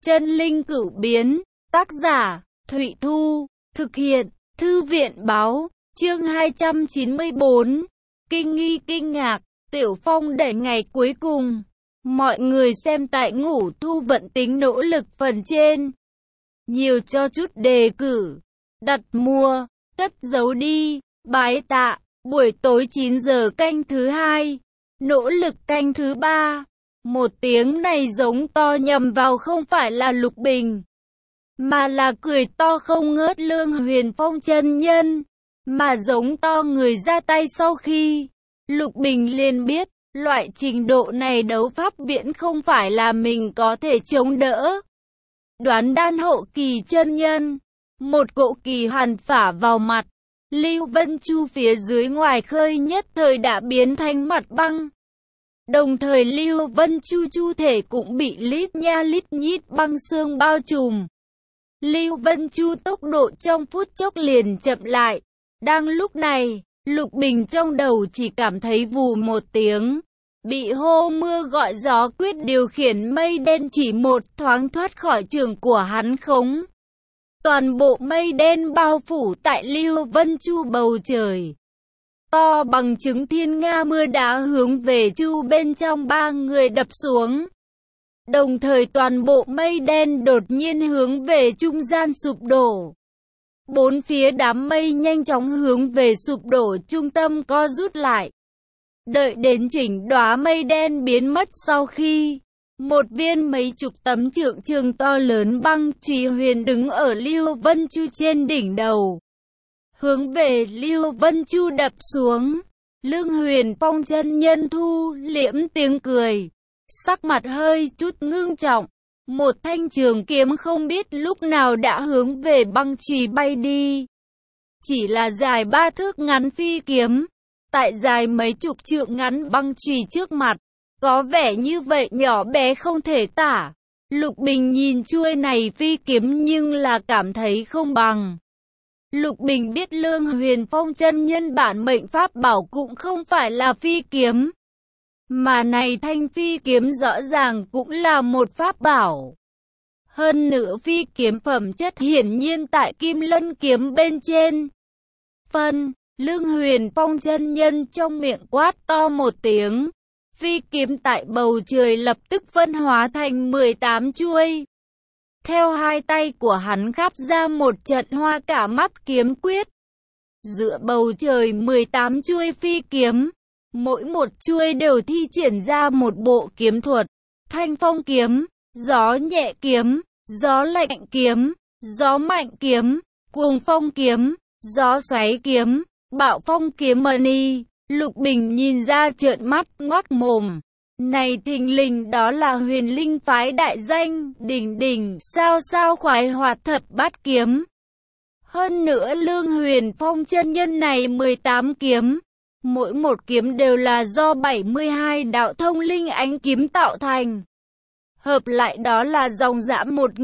Chân linh cửu biến, tác giả, Thụy Thu, thực hiện, Thư viện báo, chương 294, kinh nghi kinh ngạc, Tiểu Phong đẩy ngày cuối cùng. Mọi người xem tại Ngũ Thu vận tính nỗ lực phần trên. Nhiều cho chút đề cử, đặt mua, cất giấu đi, bái tạ, buổi tối 9 giờ canh thứ 2, nỗ lực canh thứ 3. Một tiếng này giống to nhầm vào không phải là Lục Bình, mà là cười to không ngớt Lương Huyền Phong chân nhân, mà giống to người ra tay sau khi Lục Bình liền biết, loại trình độ này đấu pháp viễn không phải là mình có thể chống đỡ. Đoán đan hậu kỳ chân nhân, một cỗ kỳ hàn phả vào mặt, Lưu Vân Chu phía dưới ngoài khơi nhất thời đã biến thành mặt băng. Đồng thời Lưu Vân Chu thể cũng bị lít nha lít nhít băng xương bao trùm. Lưu Vân Chu tốc độ trong phút chốc liền chậm lại. Đang lúc này, Lục Bình trong đầu chỉ cảm thấy vù một tiếng, bị hô mưa gọi gió quyết điều khiển mây đen chỉ một thoáng thoát khỏi trường của hắn khống. Toàn bộ mây đen bao phủ tại Lưu Vân Chu bầu trời. To bằng trứng thiên nga mưa đá hướng về Chu bên trong ba người đập xuống. Đồng thời toàn bộ mây đen đột nhiên hướng về trung gian sụp đổ. Bốn phía đám mây nhanh chóng hướng về sụp đổ trung tâm co rút lại. Đợi đến chỉnh đóa mây đen biến mất sau khi một viên mấy chục tấm trượng trường to lớn băng chùy huyền đứng ở Lưu Vân Chu trên đỉnh đầu, hướng về Lưu Vân Chu đập xuống. Lương Huyền Phong chân nhân thu liễm tiếng cười, sắc mặt hơi chút ngưng trọng. Một thanh trường kiếm không biết lúc nào đã hướng về băng chùy bay đi. Chỉ là dài 3 thước ngắn phi kiếm, tại dài mấy chục trượng ngắn băng chùy trước mặt, có vẻ như vậy nhỏ bé không thể tả. Lục Bình nhìn chuôi này phi kiếm nhưng là cảm thấy không bằng. Lục Bình biết Lương Huyền Phong chân nhân bản mệnh pháp bảo cũng không phải là phi kiếm, mà này thanh phi kiếm rõ ràng cũng là một pháp bảo. Hơn nữa phi kiếm phẩm chất hiển nhiên tại Kim Lân kiếm bên trên. Lương Huyền Phong chân nhân trong miệng quát to một tiếng. Phi kiếm tại bầu trời lập tức phân hóa thành 18 chuôi. Theo hai tay của hắn khắp ra một trận hoa cả mắt kiếm quyết. Giữa bầu trời 18 chuôi phi kiếm, mỗi một chuôi đều thi triển ra một bộ kiếm thuật. Thanh phong kiếm, gió nhẹ kiếm, gió lạnh kiếm, gió mạnh kiếm, cuồng phong kiếm, gió xoáy kiếm, bạo phong kiếm mani. Lục Bình nhìn ra trợn mắt ngoác mồm. Này thình lình đó là Huyền Linh phái đại danh đỉnh sao khoái hoạt thập bát kiếm. Hơn nữa Lương Huyền Phong chân nhân này 18 kiếm, mỗi một kiếm đều là do 72 đạo thông linh ánh kiếm tạo thành. Hợp lại đó là dòng dã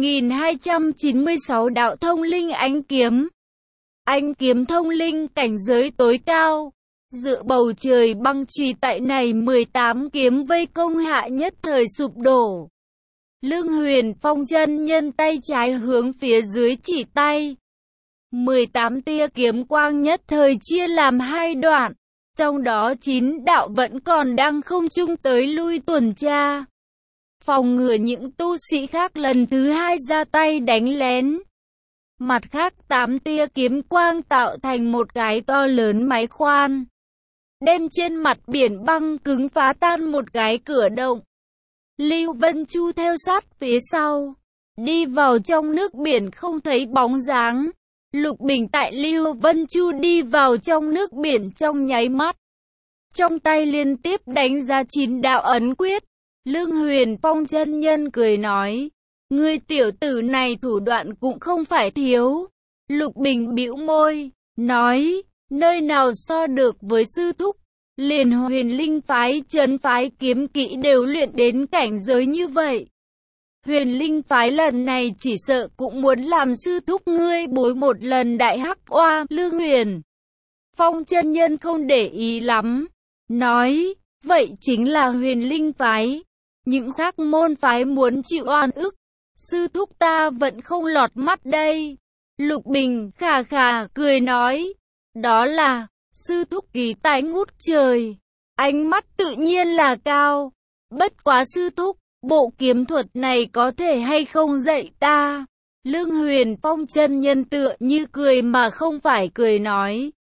1296 đạo thông linh ánh kiếm. Ánh kiếm thông linh cảnh giới tối cao. Dựa bầu trời băng chùy tại này 18 kiếm vây công hạ nhất thời sụp đổ. Lương Huyền Phong chân nhân tay trái hướng phía dưới chỉ tay. 18 tia kiếm quang nhất thời chia làm hai đoạn. Trong đó 9 đạo vẫn còn đang không trung tới lui tuần tra, phòng ngừa những tu sĩ khác lần thứ hai ra tay đánh lén. Mặt khác 8 tia kiếm quang tạo thành một cái to lớn máy khoan, đem trên mặt biển băng cứng phá tan một cái cửa động. Lưu Vân Chu theo sát phía sau, đi vào trong nước biển không thấy bóng dáng. Lục Bình tại Lưu Vân Chu đi vào trong nước biển trong nháy mắt, trong tay liên tiếp đánh ra 9 đạo ấn quyết. Lương Huyền Phong chân nhân cười nói, ngươi tiểu tử này thủ đoạn cũng không phải thiếu. Lục Bình bĩu môi, nói, nơi nào so được với sư thúc, liền Huyền Linh phái trấn phái kiếm kỹ đều luyện đến cảnh giới như vậy. Huyền Linh phái lần này chỉ sợ cũng muốn làm sư thúc ngươi bối một lần đại hắc oa. Lương Huyền Phong chân nhân không để ý lắm, nói, vậy chính là Huyền Linh phái. Những khác môn phái muốn chịu oan ức, sư thúc ta vẫn không lọt mắt đây. Lục Bình khà khà cười nói, đó là sư thúc kỳ tài ngút trời, ánh mắt tự nhiên là cao. Bất quá sư thúc, bộ kiếm thuật này có thể hay không dạy ta? Lương Huyền Phong chân nhân tựa như cười mà không phải cười nói,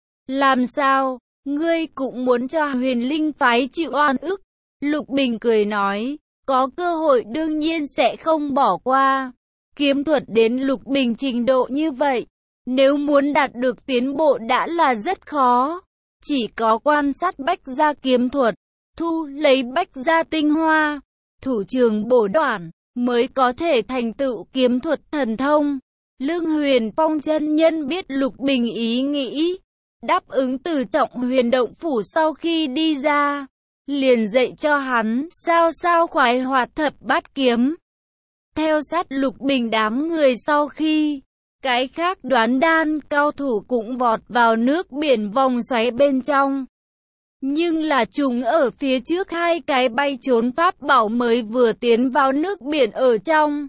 làm sao, ngươi cũng muốn cho Huyền Linh phái chịu oan ức? Lục Bình cười nói, có cơ hội đương nhiên sẽ không bỏ qua. Kiếm thuật đến Lục Bình trình độ như vậy, nếu muốn đạt được tiến bộ đã là rất khó. Chỉ có quan sát bách gia kiếm thuật, thu lấy bách gia tinh hoa, thủ trường bổ đoạn, mới có thể thành tựu kiếm thuật thần thông. Lương Huyền Phong chân nhân biết Lục Bình ý nghĩ, đáp ứng từ Trọng Huyền động phủ sau khi đi ra, liền dạy cho hắn sao khoái hoạt thập bát kiếm. Theo sát Lục Bình đám người sau khi, cái khác đoán đan cao thủ cũng vọt vào nước biển vòng xoáy bên trong. Nhưng là chúng ở phía trước hai cái bay trốn pháp bảo mới vừa tiến vào nước biển ở trong,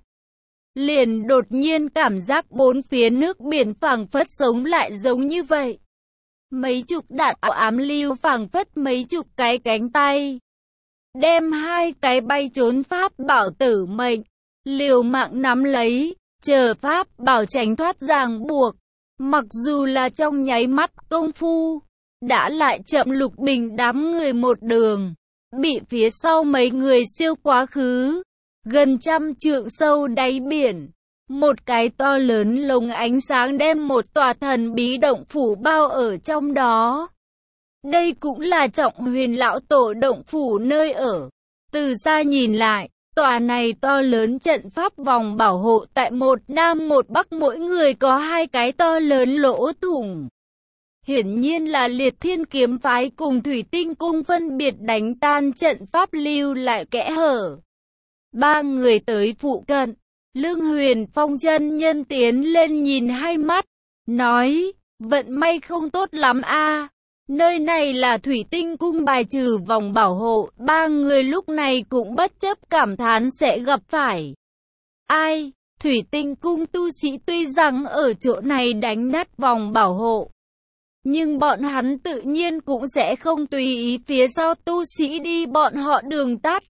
liền đột nhiên cảm giác bốn phía nước biển phảng phất sống lại giống như vậy. Mấy chục đạn ám lưu phảng phất mấy chục cái cánh tay, đem hai cái bay trốn pháp bảo tử mệnh, liều mạng nắm lấy, chờ pháp bảo tránh thoát ràng buộc. Mặc dù là trong nháy mắt công phu, đã lại chậm Lục Bình đám người một đường, bị phía sau mấy người siêu quá khứ. Gần 100 trượng sâu đáy biển, một cái to lớn lồng ánh sáng đem một tòa thần bí động phủ bao ở trong đó. Đây cũng là Trọng Huyền lão tổ động phủ nơi ở. Từ xa nhìn lại, tòa này to lớn trận pháp vòng bảo hộ tại một nam một bắc, mỗi người có hai cái to lớn lỗ thủng. Hiển nhiên là Liệt Thiên kiếm phái cùng Thủy Tinh cung phân biệt đánh tan trận pháp lưu lại kẽ hở. Ba người tới phụ cận, Lương Huyền Phong chân nhân tiến lên nhìn hai mắt, nói, vận may không tốt lắm a. Nơi này là Thủy Tinh cung bài trừ vòng bảo hộ. Ba người lúc này cũng bất chấp cảm thán sẽ gặp phải ai. Thủy Tinh cung tu sĩ tuy rằng ở chỗ này đánh nát vòng bảo hộ, nhưng bọn hắn tự nhiên cũng sẽ không tùy ý phía sau tu sĩ đi bọn họ đường tắt.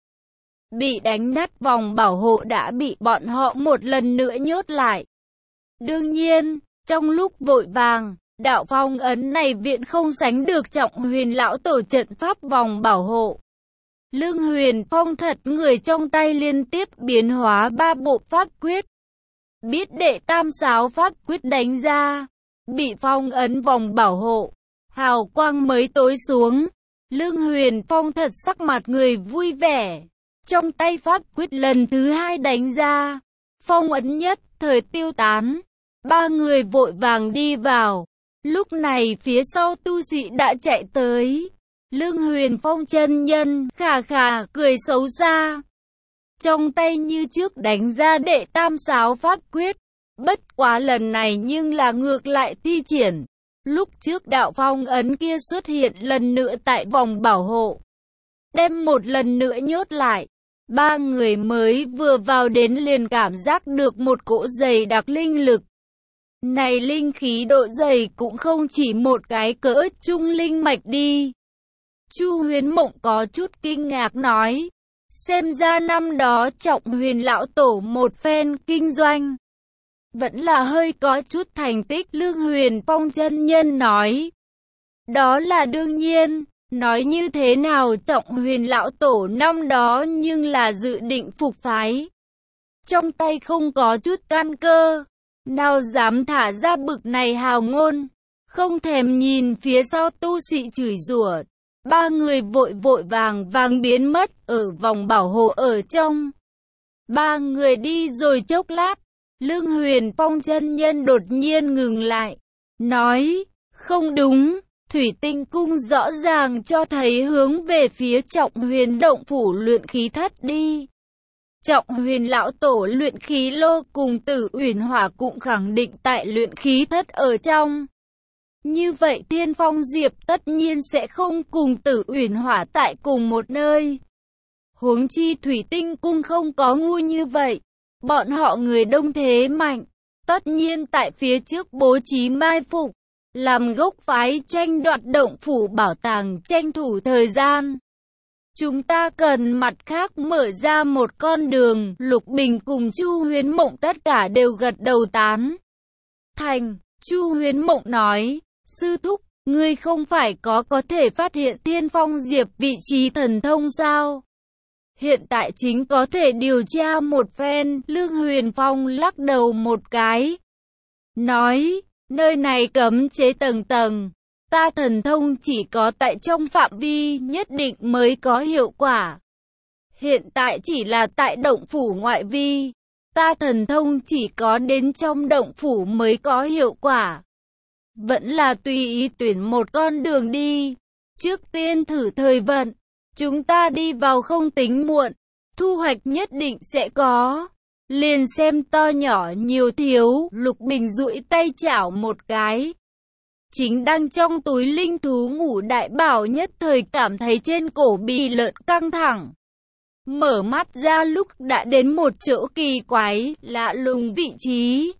Bị đánh nát vòng bảo hộ đã bị bọn họ một lần nữa nhốt lại. Đương nhiên, trong lúc vội vàng, đạo phong ấn này viện không sánh được Trọng Huyền lão tổ trận pháp vòng bảo hộ. Lương Huyền Phong thật người trong tay liên tiếp biến hóa ba bộ pháp quyết. Biết đệ tam sáo pháp quyết đánh ra, bị phong ấn vòng bảo hộ, hào quang mới tối xuống. Lương Huyền Phong thật sắc mặt người vui vẻ. Trong tay pháp quyết lần thứ hai đánh ra, phong ấn nhất thời tiêu tán. Ba người vội vàng đi vào. Lúc này phía sau tu sĩ đã chạy tới. Lương Huyền Phong chân nhân khà khà cười xấu xa, trong tay như trước đánh ra đệ tam sáo pháp quyết. Bất quá lần này nhưng là ngược lại thi triển. Lúc trước đạo phong ấn kia xuất hiện lần nữa tại vòng bảo hộ, đem một lần nữa nhốt lại. Ba người mới vừa vào đến liền cảm giác được một cỗ dày đặc linh lực. Này linh khí độ dày cũng không chỉ một cái cỡ trung linh mạch đi. Chu Huyến Mộng có chút kinh ngạc nói, xem ra năm đó Trọng Huyền lão tổ một phen kinh doanh, vẫn là hơi có chút thành tích. Lương Huyền Phong chân nhân nói, đó là đương nhiên. Nói như thế nào Trọng Huyền lão tổ năm đó nhưng là dự định phục phái, trong tay không có chút căn cơ, nào dám thả ra bực này hào ngôn. Không thèm nhìn phía sau tu sĩ chửi rủa, ba người vội vàng biến mất ở vòng bảo hộ ở trong. Ba người đi rồi chốc lát, Lương Huyền Phong chân nhân đột nhiên ngừng lại, nói, không đúng. Thủy Tinh cung rõ ràng cho thấy hướng về phía Trọng Huyền động phủ luyện khí thất đi. Trọng Huyền lão tổ luyện khí lô cùng Tử Uyển Hỏa cũng khẳng định tại luyện khí thất ở trong. Như vậy Tiên Phong Diệp tất nhiên sẽ không cùng Tử Uyển Hỏa tại cùng một nơi. Huống chi Thủy Tinh cung không có ngu như vậy. Bọn họ người đông thế mạnh, tất nhiên tại phía trước bố trí mai phục, làm gốc phái tranh đoạt động phủ bảo tàng, tranh thủ thời gian. Chúng ta cần mặt khác mở ra một con đường. Lục Bình cùng Chu Huyến Mộng tất cả đều gật đầu tán thành. Chu Huyến Mộng nói, sư thúc, ngươi không phải có thể phát hiện Thiên Phong Diệp vị trí thần thông sao? Hiện tại chính có thể điều tra một phen. Lương Huyền Phong lắc đầu một cái, nói, nơi này cấm chế tầng tầng, ta thần thông chỉ có tại trong phạm vi nhất định mới có hiệu quả. Hiện tại chỉ là tại động phủ ngoại vi, ta thần thông chỉ có đến trong động phủ mới có hiệu quả. Vẫn là tùy ý tuyển một con đường đi, trước tiên thử thời vận, chúng ta đi vào không tính muộn, thu hoạch nhất định sẽ có. Liền xem to nhỏ nhiều thiếu. Lục Bình duỗi tay chảo một cái, chính đang trong túi linh thú ngủ đại bảo nhất thời cảm thấy trên cổ bì lợn căng thẳng. Mở mắt ra lúc đã đến một chỗ kỳ quái, lạ lùng vị trí.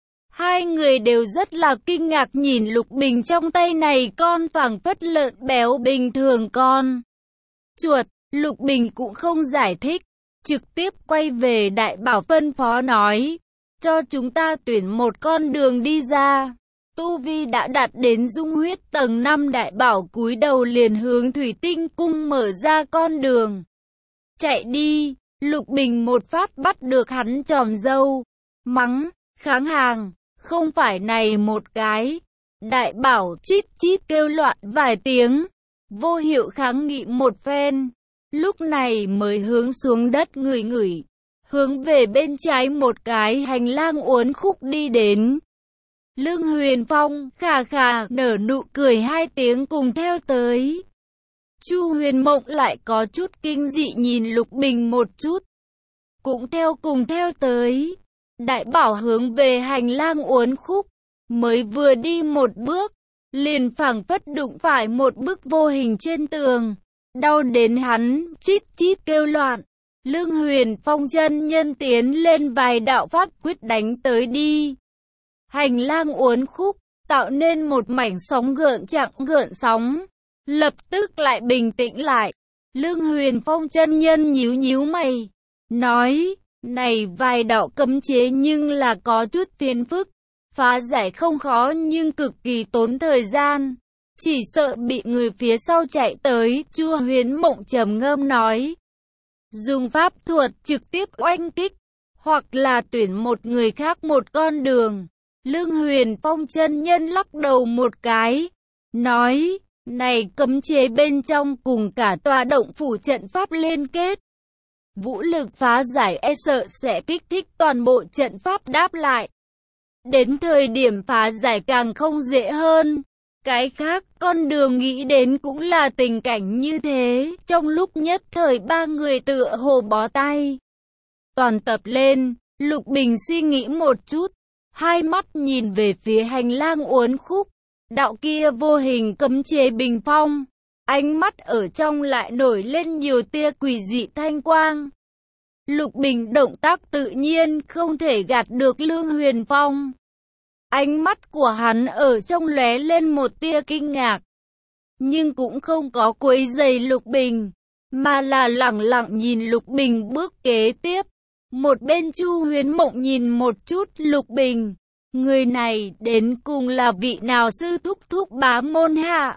Hai người đều rất là kinh ngạc nhìn Lục Bình trong tay này con phảng phất lợn béo bình thường con chuột. Lục Bình cũng không giải thích, trực tiếp quay về đại bảo phân phó nói, cho chúng ta tuyển một con đường đi ra. Tu vi đã đạt đến dung huyết tầng 5, đại bảo cúi đầu liền hướng Thủy Tinh Cung mở ra con đường. Chạy đi. Lục Bình một phát bắt được hắn chòm râu, mắng, kháng hàng, không phải này một cái. Đại bảo chít chít kêu loạn vài tiếng, vô hiệu kháng nghị một phen, lúc này mới hướng xuống đất ngửi ngửi, hướng về bên trái một cái hành lang uốn khúc đi đến. Lương Huyền Phong khà khà nở nụ cười hai tiếng cùng theo tới. Chu Huyền Mộng lại có chút kinh dị nhìn Lục Bình một chút, cũng cùng theo tới. Đại bảo hướng về hành lang uốn khúc, mới vừa đi một bước, liền phảng phất đụng phải một bức vô hình trên tường, đau đến hắn chít chít kêu loạn. Lương Huyền Phong chân nhân tiến lên vài đạo pháp quyết đánh tới đi. Hành lang uốn khúc, tạo nên một mảnh sóng gợn chặng gợn sóng, lập tức lại bình tĩnh lại. Lương Huyền Phong chân nhân nhíu nhíu mày, nói, này vài đạo cấm chế nhưng là có chút phiền phức, phá giải không khó nhưng cực kỳ tốn thời gian, chỉ sợ bị người phía sau chạy tới. Chu Huyến Mộng trầm ngâm nói, dùng pháp thuật trực tiếp oanh kích, hoặc là tuyển một người khác một con đường. Lương Huyền Phong chân nhân lắc đầu một cái, nói, này cấm chế bên trong cùng cả tòa động phủ trận pháp liên kết, vũ lực phá giải e sợ sẽ kích thích toàn bộ trận pháp đáp lại. Đến thời điểm phá giải càng không dễ hơn. Cái khác, con đường nghĩ đến cũng là tình cảnh như thế. Trong lúc nhất thời ba người tựa hồ bó tay. Toàn tập lên, Lục Bình suy nghĩ một chút, hai mắt nhìn về phía hành lang uốn khúc. Đạo kia vô hình cấm chế bình phong, ánh mắt ở trong lại nổi lên nhiều tia quỷ dị thanh quang. Lục Bình động tác tự nhiên không thể gạt được Lương Huyền Phong. Ánh mắt của hắn ở trong lóe lên một tia kinh ngạc, nhưng cũng không có quấy rầy Lục Bình, mà là lẳng lặng nhìn Lục Bình bước kế tiếp. Một bên Chu Huyến Mộng nhìn một chút Lục Bình, người này đến cùng là vị nào sư thúc bá môn hạ.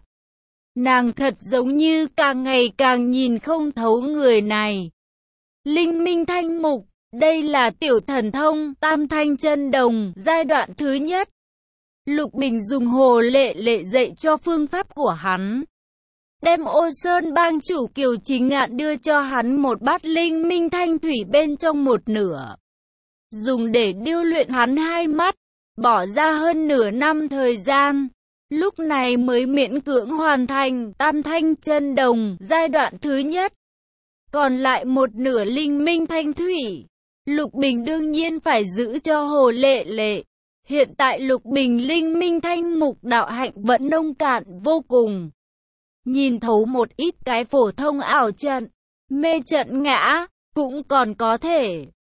Nàng thật giống như càng ngày càng nhìn không thấu người này. Linh Minh Thanh Mục, đây là tiểu thần thông Tam Thanh Chân Đồng giai đoạn thứ nhất. Lục Bình dùng Hồ Lệ dạy cho phương pháp của hắn, đem Ô Sơn bang chủ Kiều Chính Ngạn đưa cho hắn một bát Linh Minh Thanh Thủy bên trong một nửa, dùng để điêu luyện hắn hai mắt, bỏ ra hơn nửa năm thời gian, lúc này mới miễn cưỡng hoàn thành Tam Thanh Chân Đồng giai đoạn thứ nhất. Còn lại một nửa Linh Minh Thanh Thủy, Lục Bình đương nhiên phải giữ cho Hồ Lệ. Hiện tại Lục Bình Linh Minh Thanh Mục đạo hạnh vẫn nông cạn vô cùng. Nhìn thấu một ít cái phổ thông ảo trận, mê trận ngã, cũng còn có thể.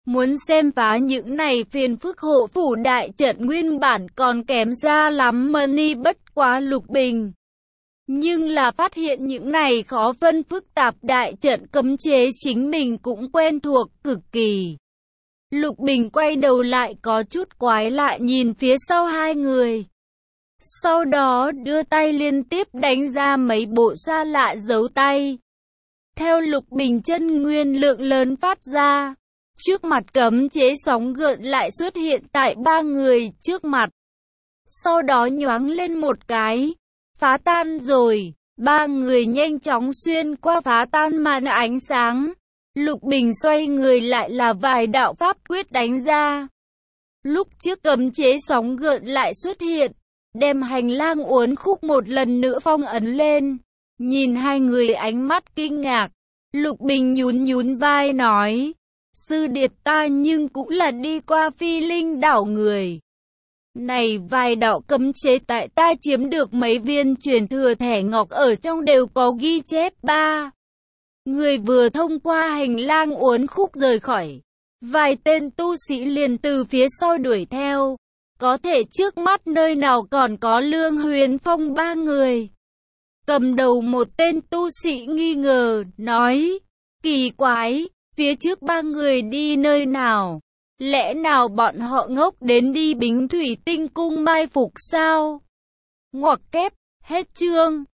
Muốn xem phá những này phiền phức hộ phủ đại trận nguyên bản còn kém xa lắm Mani bất quá Lục Bình. Nhưng là phát hiện những này khó phân phức tạp đại trận cấm chế chính mình cũng quen thuộc cực kỳ. Lục Bình quay đầu lại có chút quái lạ nhìn phía sau hai người. Sau đó đưa tay liên tiếp đánh ra mấy bộ xa lạ dấu tay. Theo Lục Bình chân nguyên lượng lớn phát ra, trước mặt cấm chế sóng gợn lại xuất hiện tại ba người trước mặt. Sau đó nhoáng lên một cái, phá tan rồi, ba người nhanh chóng xuyên qua phá tan màn ánh sáng. Lục Bình xoay người lại là vài đạo pháp quyết đánh ra. Lúc trước cấm chế sóng gợn lại xuất hiện, đem hành lang uốn khúc một lần nữa phong ấn lên. Nhìn hai người ánh mắt kinh ngạc, Lục Bình nhún nhún vai nói, sư điệt ta nhưng cũng là đi qua Phi Linh đảo người. Này vài đạo cấm chế tại ta chiếm được mấy viên truyền thừa thẻ ngọc ở trong đều có ghi chép ba. Người vừa thông qua hành lang uốn khúc rời khỏi, vài tên tu sĩ liền từ phía sau đuổi theo. Có thể trước mắt nơi nào còn có Lương Huyền Phong ba người. Cầm đầu một tên tu sĩ nghi ngờ, nói, kỳ quái, phía trước ba người đi nơi nào? Lẽ nào bọn họ ngốc đến đi Bính Thủy Tinh Cung mai phục sao? Ngoặc kép, hết chương.